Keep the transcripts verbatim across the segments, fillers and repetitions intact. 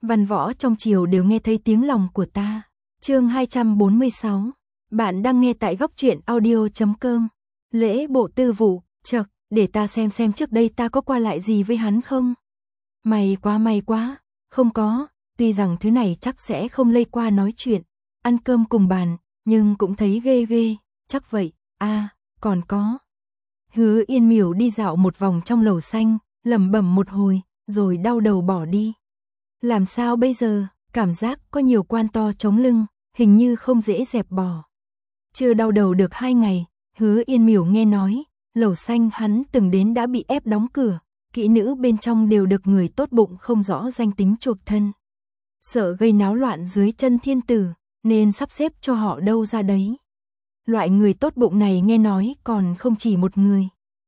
Văn võ trong triều đều nghe thấy tiếng lòng của ta. Chương hai trăm bốn mươi sáu. Bạn đang nghe tại góc truyện audio chấm com. Lễ bộ tư vụ, chậc, để ta xem xem trước đây ta có qua lại gì với hắn không. May quá may quá, không có, tuy rằng thứ này chắc sẽ không lây qua nói chuyện, ăn cơm cùng bàn, nhưng cũng thấy ghê ghê, chắc vậy, a à, còn có. Hứa Yên Miểu đi dạo một vòng trong lầu xanh, lẩm bẩm một hồi, rồi đau đầu bỏ đi. Làm sao bây giờ, cảm giác có nhiều quan to chống lưng, hình như không dễ dẹp bỏ. Chưa đau đầu được hai ngày, Hứa Yên Miểu nghe nói, lầu xanh hắn từng đến đã bị ép đóng cửa, kỹ nữ bên trong đều được người tốt bụng không rõ danh tính chuộc thân. Sợ gây náo loạn dưới chân thiên tử, nên sắp xếp cho họ đâu ra đấy. Loại người tốt bụng này nghe nói còn không chỉ một người.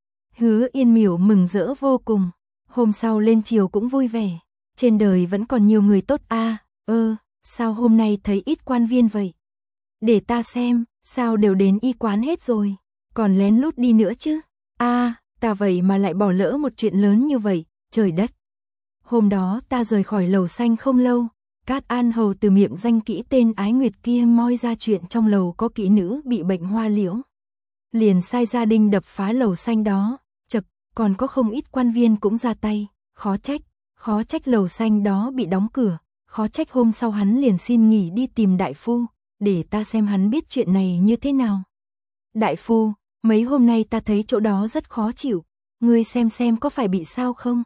Hứa Yên Miểu mừng rỡ vô cùng, hôm sau lên chiều cũng vui vẻ. Trên đời vẫn còn nhiều người tốt a à, ơ, sao hôm nay thấy ít quan viên vậy? Để ta xem, sao đều đến y quán hết rồi, còn lén lút đi nữa chứ? A, à, ta vậy mà lại bỏ lỡ một chuyện lớn như vậy, trời đất. Hôm đó ta rời khỏi lầu xanh không lâu, Cát An Hầu từ miệng danh kỹ tên Ái Nguyệt kia moi ra chuyện trong lầu có kỹ nữ bị bệnh hoa liễu. Liền sai gia đình đập phá lầu xanh đó, chật, còn có không ít quan viên cũng ra tay, khó trách. Khó trách lầu xanh đó bị đóng cửa, khó trách hôm sau hắn liền xin nghỉ đi tìm đại phu, để ta xem hắn biết chuyện này như thế nào. Đại phu, mấy hôm nay ta thấy chỗ đó rất khó chịu, ngươi xem xem có phải bị sao không?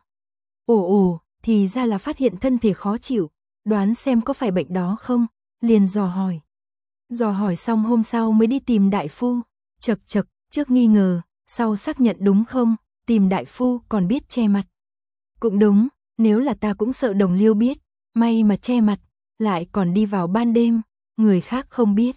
Ồ ồ, thì ra là phát hiện thân thể khó chịu, đoán xem có phải bệnh đó không, liền dò hỏi. Dò hỏi xong hôm sau mới đi tìm đại phu, chật chật, trước nghi ngờ, sau xác nhận đúng không, tìm đại phu còn biết che mặt. Cũng đúng. Nếu là ta cũng sợ đồng liêu biết, may mà che mặt, lại còn đi vào ban đêm, người khác không biết.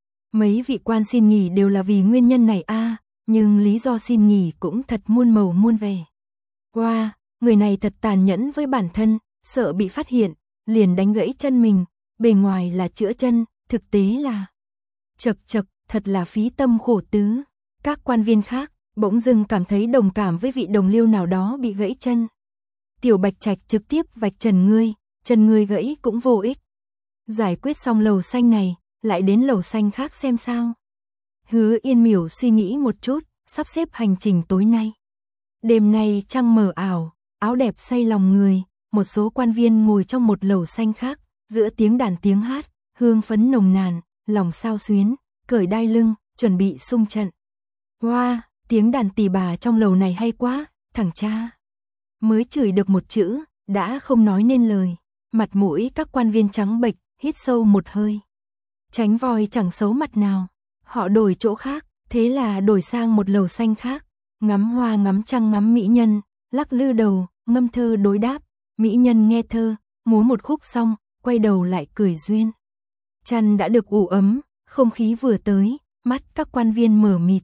Mấy vị quan xin nghỉ đều là vì nguyên nhân này a, à, nhưng lý do xin nghỉ cũng thật muôn màu muôn vẻ. Wow, người này thật tàn nhẫn với bản thân, sợ bị phát hiện, liền đánh gãy chân mình, bề ngoài là chữa chân, thực tế là chật chật, thật là phí tâm khổ tứ. Các quan viên khác bỗng dưng cảm thấy đồng cảm với vị đồng liêu nào đó bị gãy chân. Tiểu Bạch Trạch trực tiếp vạch trần ngươi, chân ngươi gãy cũng vô ích. Giải quyết xong lầu xanh này, lại đến lầu xanh khác xem sao. Hứa Yên Miểu suy nghĩ một chút, sắp xếp hành trình tối nay. Đêm nay trăng mờ ảo, áo đẹp say lòng người, một số quan viên ngồi trong một lầu xanh khác, giữa tiếng đàn tiếng hát, hương phấn nồng nàn, lòng sao xuyến, cởi đai lưng, chuẩn bị xung trận. Wow, tiếng đàn tỳ bà trong lầu này hay quá, thằng cha. Mới chửi được một chữ, đã không nói nên lời, mặt mũi các quan viên trắng bệch, hít sâu một hơi. Tránh voi chẳng xấu mặt nào, họ đổi chỗ khác, thế là đổi sang một lầu xanh khác, ngắm hoa ngắm trăng ngắm mỹ nhân, lắc lư đầu, ngâm thơ đối đáp, mỹ nhân nghe thơ, múa một khúc xong, quay đầu lại cười duyên. Chăn đã được ủ ấm, không khí vừa tới, mắt các quan viên mở mịt.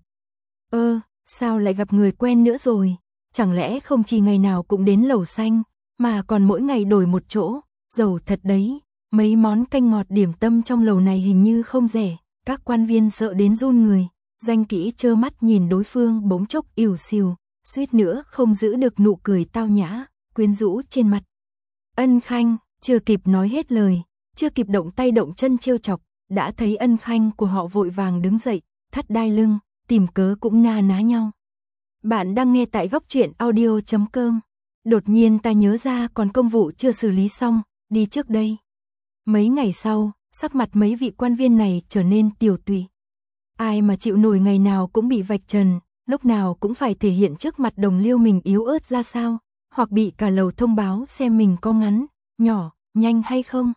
Ơ, sao lại gặp người quen nữa rồi? Chẳng lẽ không chỉ ngày nào cũng đến lầu xanh, mà còn mỗi ngày đổi một chỗ, giàu thật đấy, mấy món canh ngọt điểm tâm trong lầu này hình như không rẻ, các quan viên sợ đến run người, danh kỹ trơ mắt nhìn đối phương bỗng chốc ỉu xìu, suýt nữa không giữ được nụ cười tao nhã, quyến rũ trên mặt. Ân Khanh, chưa kịp nói hết lời, chưa kịp động tay động chân trêu chọc, đã thấy Ân Khanh của họ vội vàng đứng dậy, thắt đai lưng, tìm cớ cũng na ná nhau. Bạn đang nghe tại góc truyện audio chấm com. Đột nhiên ta nhớ ra còn công vụ chưa xử lý xong, đi trước đây. Mấy ngày sau, sắc mặt mấy vị quan viên này trở nên tiều tụy. Ai mà chịu nổi ngày nào cũng bị vạch trần, lúc nào cũng phải thể hiện trước mặt đồng liêu mình yếu ớt ra sao, hoặc bị cả lầu thông báo xem mình có ngắn, nhỏ, nhanh hay không.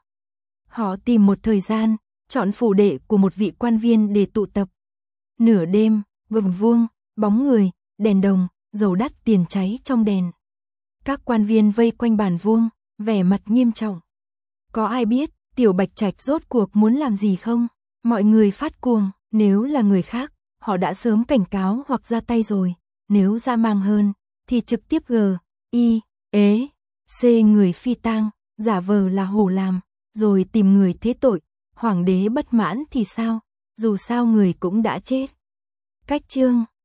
Họ tìm một thời gian, chọn phủ đệ của một vị quan viên để tụ tập. Nửa đêm, vầng vuông, bóng người, đèn đồng, dầu đắt tiền cháy trong đèn. Các quan viên vây quanh bàn vuông, vẻ mặt nghiêm trọng. Có ai biết Tiểu Bạch Trạch rốt cuộc muốn làm gì không? Mọi người phát cuồng, nếu là người khác, họ đã sớm cảnh cáo hoặc ra tay rồi. Nếu dã man hơn, thì trực tiếp g, i, ế, c người phi tang, giả vờ là hổ làm, rồi tìm người thế tội. Hoàng đế bất mãn thì sao? Dù sao người cũng đã chết. Cách chương